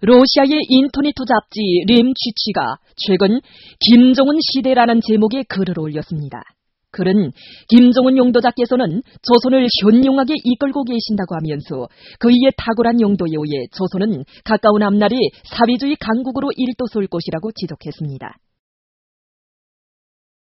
러시아의 인터넷 잡지 렘쥐치가 최근 김정은 시대라는 제목의 글을 올렸습니다. 글은 김정은 용도자께서는 조선을 현명하게 이끌고 계신다고 하면서 그의 탁월한 용도에 의해 조선은 가까운 앞날에 사회주의 강국으로 일도설 것이라고 지적했습니다.